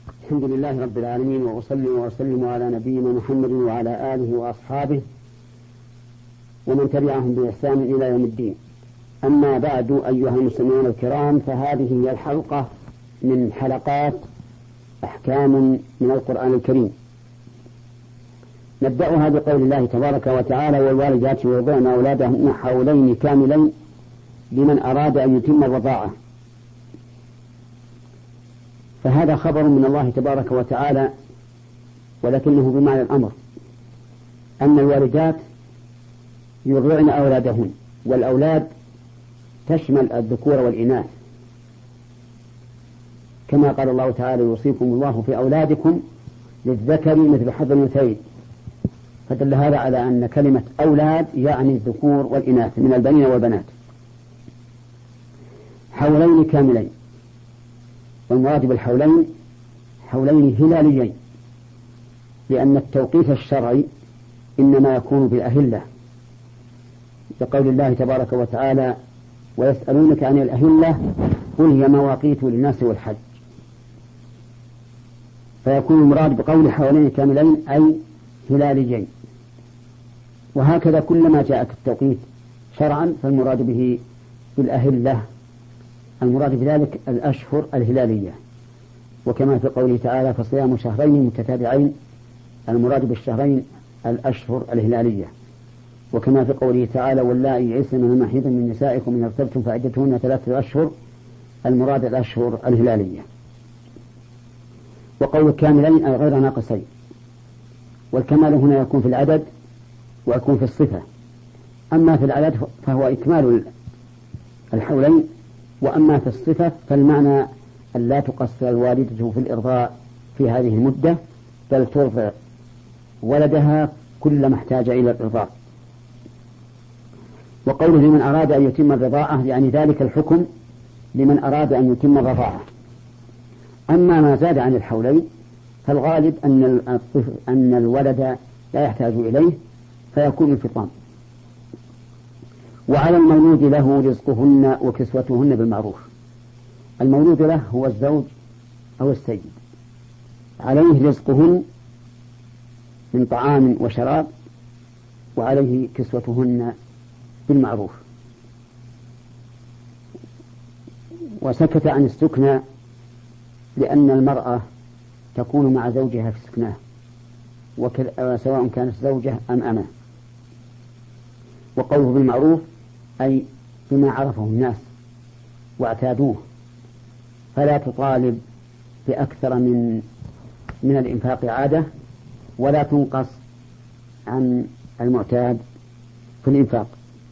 الحمد لله رب العالمين، وأصلي وأسلم على نبينا محمد وعلى آله وأصحابه ومن تبعهم بإحسان إلى يوم الدين. أما بعد، أيها المستمعون الكرام، فهذه هي الحلقة من حلقات أحكام من القرآن الكريم. نبدأها بقول الله تبارك وتعالى: والوالدات يرضعن أولادهن حولين كاملين لمن أراد أن يتم الرضاعة. فهذا خبر من الله تبارك وتعالى، ولكنه بمعنى الأمر، أن الوالدات يرضعن أولادهن، والأولاد تشمل الذكور والإناث، كما قال الله تعالى: يوصيكم الله في أولادكم للذكر مثل حظ الأنثيين. فدل هذا على أن كلمة أولاد يعني الذكور والإناث من البنين والبنات. حولين كاملين، والمراد بالحولين حولين هلاليين، لأن التوقيت الشرعي إنما يكون بالأهلة، لقول الله تبارك وتعالى: ويسألونك عن الأهلة قل هي مواقيت للناس والحج. فيكون المراد بقول حولين كاملين أي هلاليين. وهكذا كلما جاءك التوقيت شرعا فالمراد به بالأهلة، المراد بذلك الأشهر الهلالية. وكما في قوله تعالى: فصيام شهرين متتابعين، المراد بالشهرين الأشهر الهلالية. وكما في قوله تعالى: واللائي يئسن من المحيض من نسائكم إن ارتبتم فعدتهن 3 أشهر، المراد الأشهر الهلالية. وقول كاملين أي غير ناقصين، والكمال هنا يكون في العدد ويكون في الصفة. أما في العدد فهو إكمال الحولين، وأما في الصفة فالمعنى أن لا تقصر الوالدة في الإرضاء في هذه المدة، بل ترضع ولدها كلما احتاج إلى الإرضاء. وقوله لمن أراد أن يتم الرضاعة يعني ذلك الحكم لمن أراد أن يتم الرضاعة. أما ما زاد عن الحولين فالغالب أن الولد لا يحتاج إليه فيكون الفطام. وعلى المولود له رزقهن وكسوتهن بالمعروف. المولود له هو الزوج أو السيد، عليه رزقهن من طعام وشراب، وعليه كسوتهن بالمعروف. وسكت عن السكنى لأن المرأة تكون مع زوجها في سكناه، سواء كانت زوجة أم أمه. وقوله بالمعروف أي بما عرفه الناس واعتادوه، فلا تطالب بأكثر من الإنفاق عادة، ولا تنقص عن المعتاد في الإنفاق.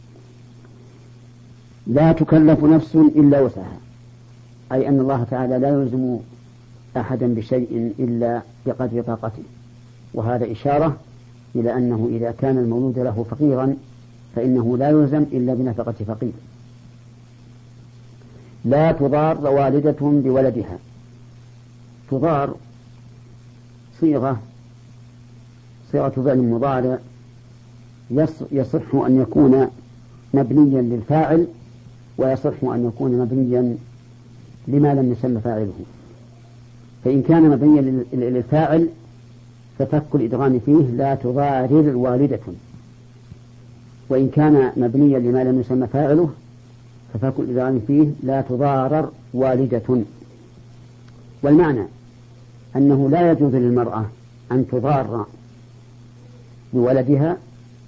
لا تكلف نفس إلا وسعها، أي أن الله تعالى لا يلزم أحدا بشيء إلا بقدر طاقته. وهذا إشارة إلى أنه إذا كان المولود له فقيرا فإنه لا يلزم إلا بنفقة فقير. لا تضار والدة بولدها. تضار صيغة فعل مضارع يصح أن يكون مبنيا للفاعل، ويصح أن يكون مبنيا لما لم يسمى فاعله. فإن كان مبنيا للفاعل ففك الإدغام فيه لا تضارر والدة، وإن كان مبنيا لما لم يسمى فاعله ففك الإدغام فيه لا تضارر والدة. والمعنى أنه لا يجوز للمرأة أن تضار بولدها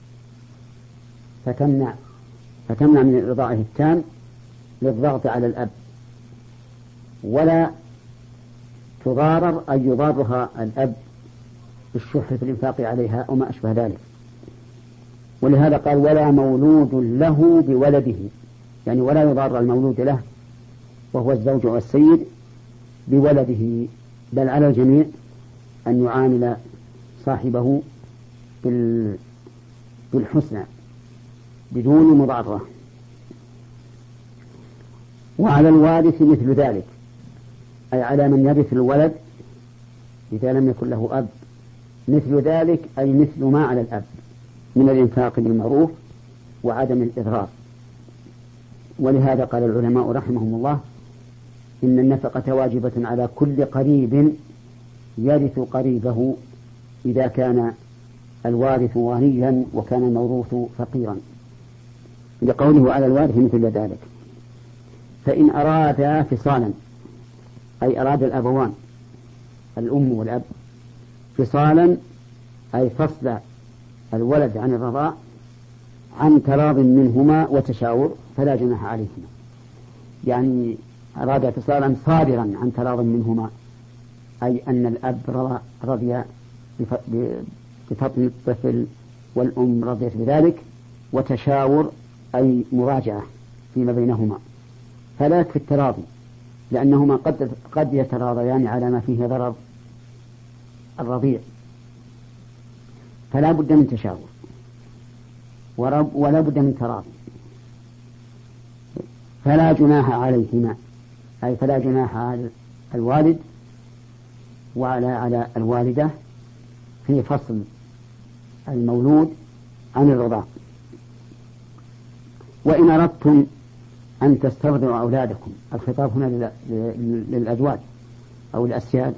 فتمنع من الرضاعة التام للضغط على الأب، ولا تضارر أن يضارها الأب بالشح في الإنفاق عليها أو ما أشبه ذلك. ولهذا قال: ولا مولود له بولده، يعني ولا يضار المولود له وهو الزوج والسيد بولده، بل على الجميع أن يعامل صاحبه بالحسنى بدون مضارة. وعلى الوارث مثل ذلك، أي على من يرث الولد إذا لم يكن له أب، مثل ذلك أي مثل ما على الأب من الإنفاق بالمعروف وعدم الإضرار. ولهذا قال العلماء رحمهم الله: إن النفقة واجبة على كل قريب يرث قريبه إذا كان الوارث غنيا وكان الموروث فقيرا، لقوله على الوارث مثل ذلك. فإن أرادا فصالا، أي أراد الأبوان الأم والأب فصالا، أي فصل الولد عن الرضاع عن تراض منهما وتشاور، فلا جناح عليهما. يعني أراد فصالا صادرا عن تراض منهما، أي أن الأب رضي بفطن الطفل والأم رضيت بذلك، وتشاور أي مراجعة فيما بينهما، فلا يكفي التراضي، لأنهما قد يتراضيان على ما فيه ضرر الرضيع، فلا بد من تشاور ولا بد من تراضي. فلا جناح عليهما، أي فلا جناح على الوالد على الوالدة في فصل المولود عن الرضاع. وإن أردتم أن تسترضعوا أولادكم، الخطاب هنا للأزواج أو الأسياد،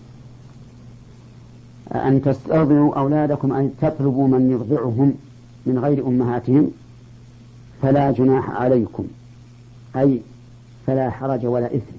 أن تسترضعوا أولادكم، أن تطلبوا من يرضعهم من غير أمهاتهم، فلا جناح عليكم، أي فلا حرج ولا إثم.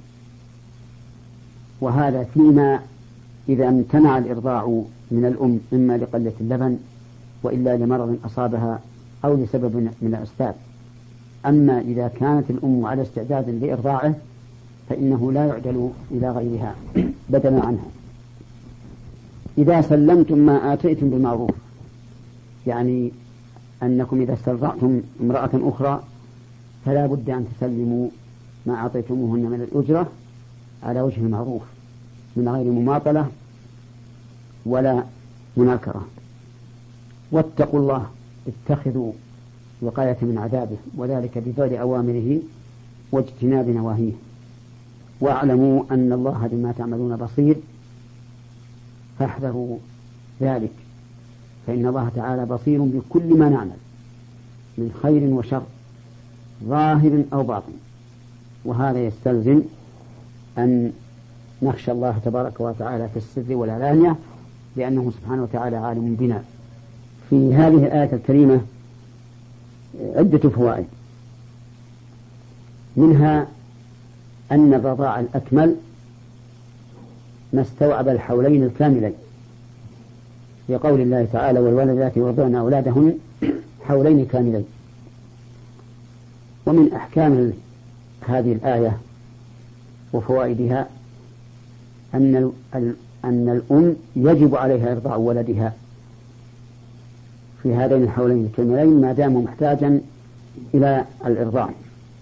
وهذا فيما إذا امتنع الإرضاع من الأم، إما لقلة اللبن وإلا لمرض أصابها أو لسبب من الأسباب. أما إذا كانت الأم على استعداد لإرضاعه فإنه لا يعدل إلى غيرها بدلا عنها. إذا سلمتم ما آتيتم بالمعروف، يعني أنكم إذا استرضعتم امرأة أخرى فلا بد أن تسلموا ما أعطيتموهن من الأجرة على وجه المعروف من غير مماطلة ولا مناكرة. واتقوا الله، اتخذوا وقاية من عذابه، وذلك بفعل أوامره واجتناب نواهيه. واعلموا أن الله بما تعملون بصير، فاحذروا ذلك، فإن الله تعالى بصير بكل ما نعمل من خير وشر ظاهر أو باطن. وهذا يستلزم أن نخشى الله تبارك وتعالى في السر والعلانية، لأنه سبحانه وتعالى عالم بنا. في هذه الآية الكريمة عدة فوائد، منها أن الرضاع الأكمل ما استوعب الحولين الكاملين، في قول الله تعالى: والوالدات يرضعن أولادهن حولين كاملين. ومن أحكام هذه الآية وفوائدها أن الأم يجب عليها إرضاع ولدها في هذين الحولين الكاملين ما دام محتاجا إلى الإرضاع.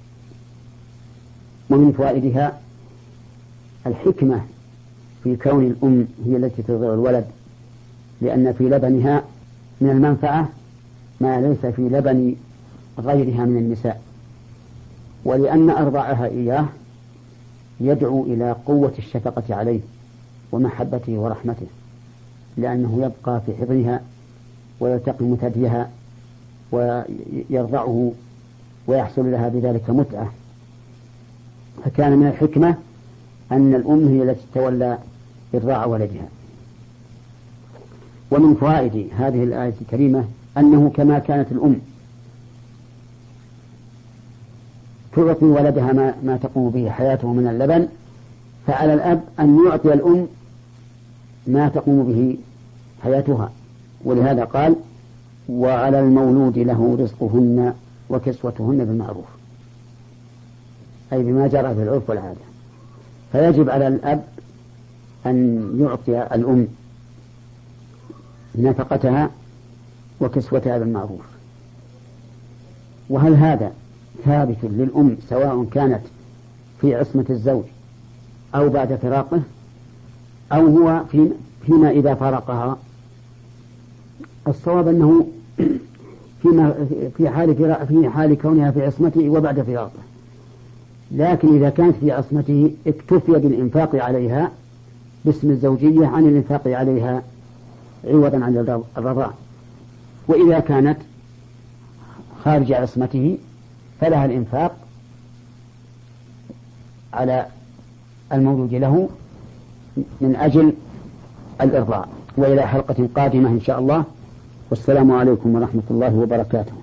ومن فوائدها الحكمة في كون الأم هي التي ترضع الولد، لأن في لبنها من المنفعة ما ليس في لبن غيرها من النساء، ولأن أرضاعها إياه يدعو إلى قوة الشفقة عليه ومحبته ورحمته، لأنه يبقى في حضنها ويلتقم ثديها ويرضعه ويحصل لها بذلك متعة. فكان من الحكمة أن الأم هي التي تولى إرضاع ولدها. ومن فوائد هذه الآية الكريمة أنه كما كانت الأم تعطي ولدها ما تقوم به حياته من اللبن، فعلى الأب أن يعطي الأم ما تقوم به حياتها. ولهذا قال: وعلى المولود له رزقهن وكسوتهن بالمعروف، أي بما جرى في العرف والعادة. فيجب على الأب أن يعطي الأم نفقتها وكسوتها بالمعروف. وهل هذا ثابت للأم سواء كانت في عصمة الزوج أو بعد فراقه، أو هو فيما إذا فارقها؟ الصواب أنه في حال كونها في عصمته وبعد فراقه. لكن إذا كانت في عصمته اكتفي بالإنفاق عليها باسم الزوجية عن الإنفاق عليها عوضا عن الرضاع. وإذا كانت خارج عصمته فلها الإنفاق على المولود له من أجل الإرضاع. وإلى حلقة قادمة إن شاء الله، والسلام عليكم ورحمة الله وبركاته.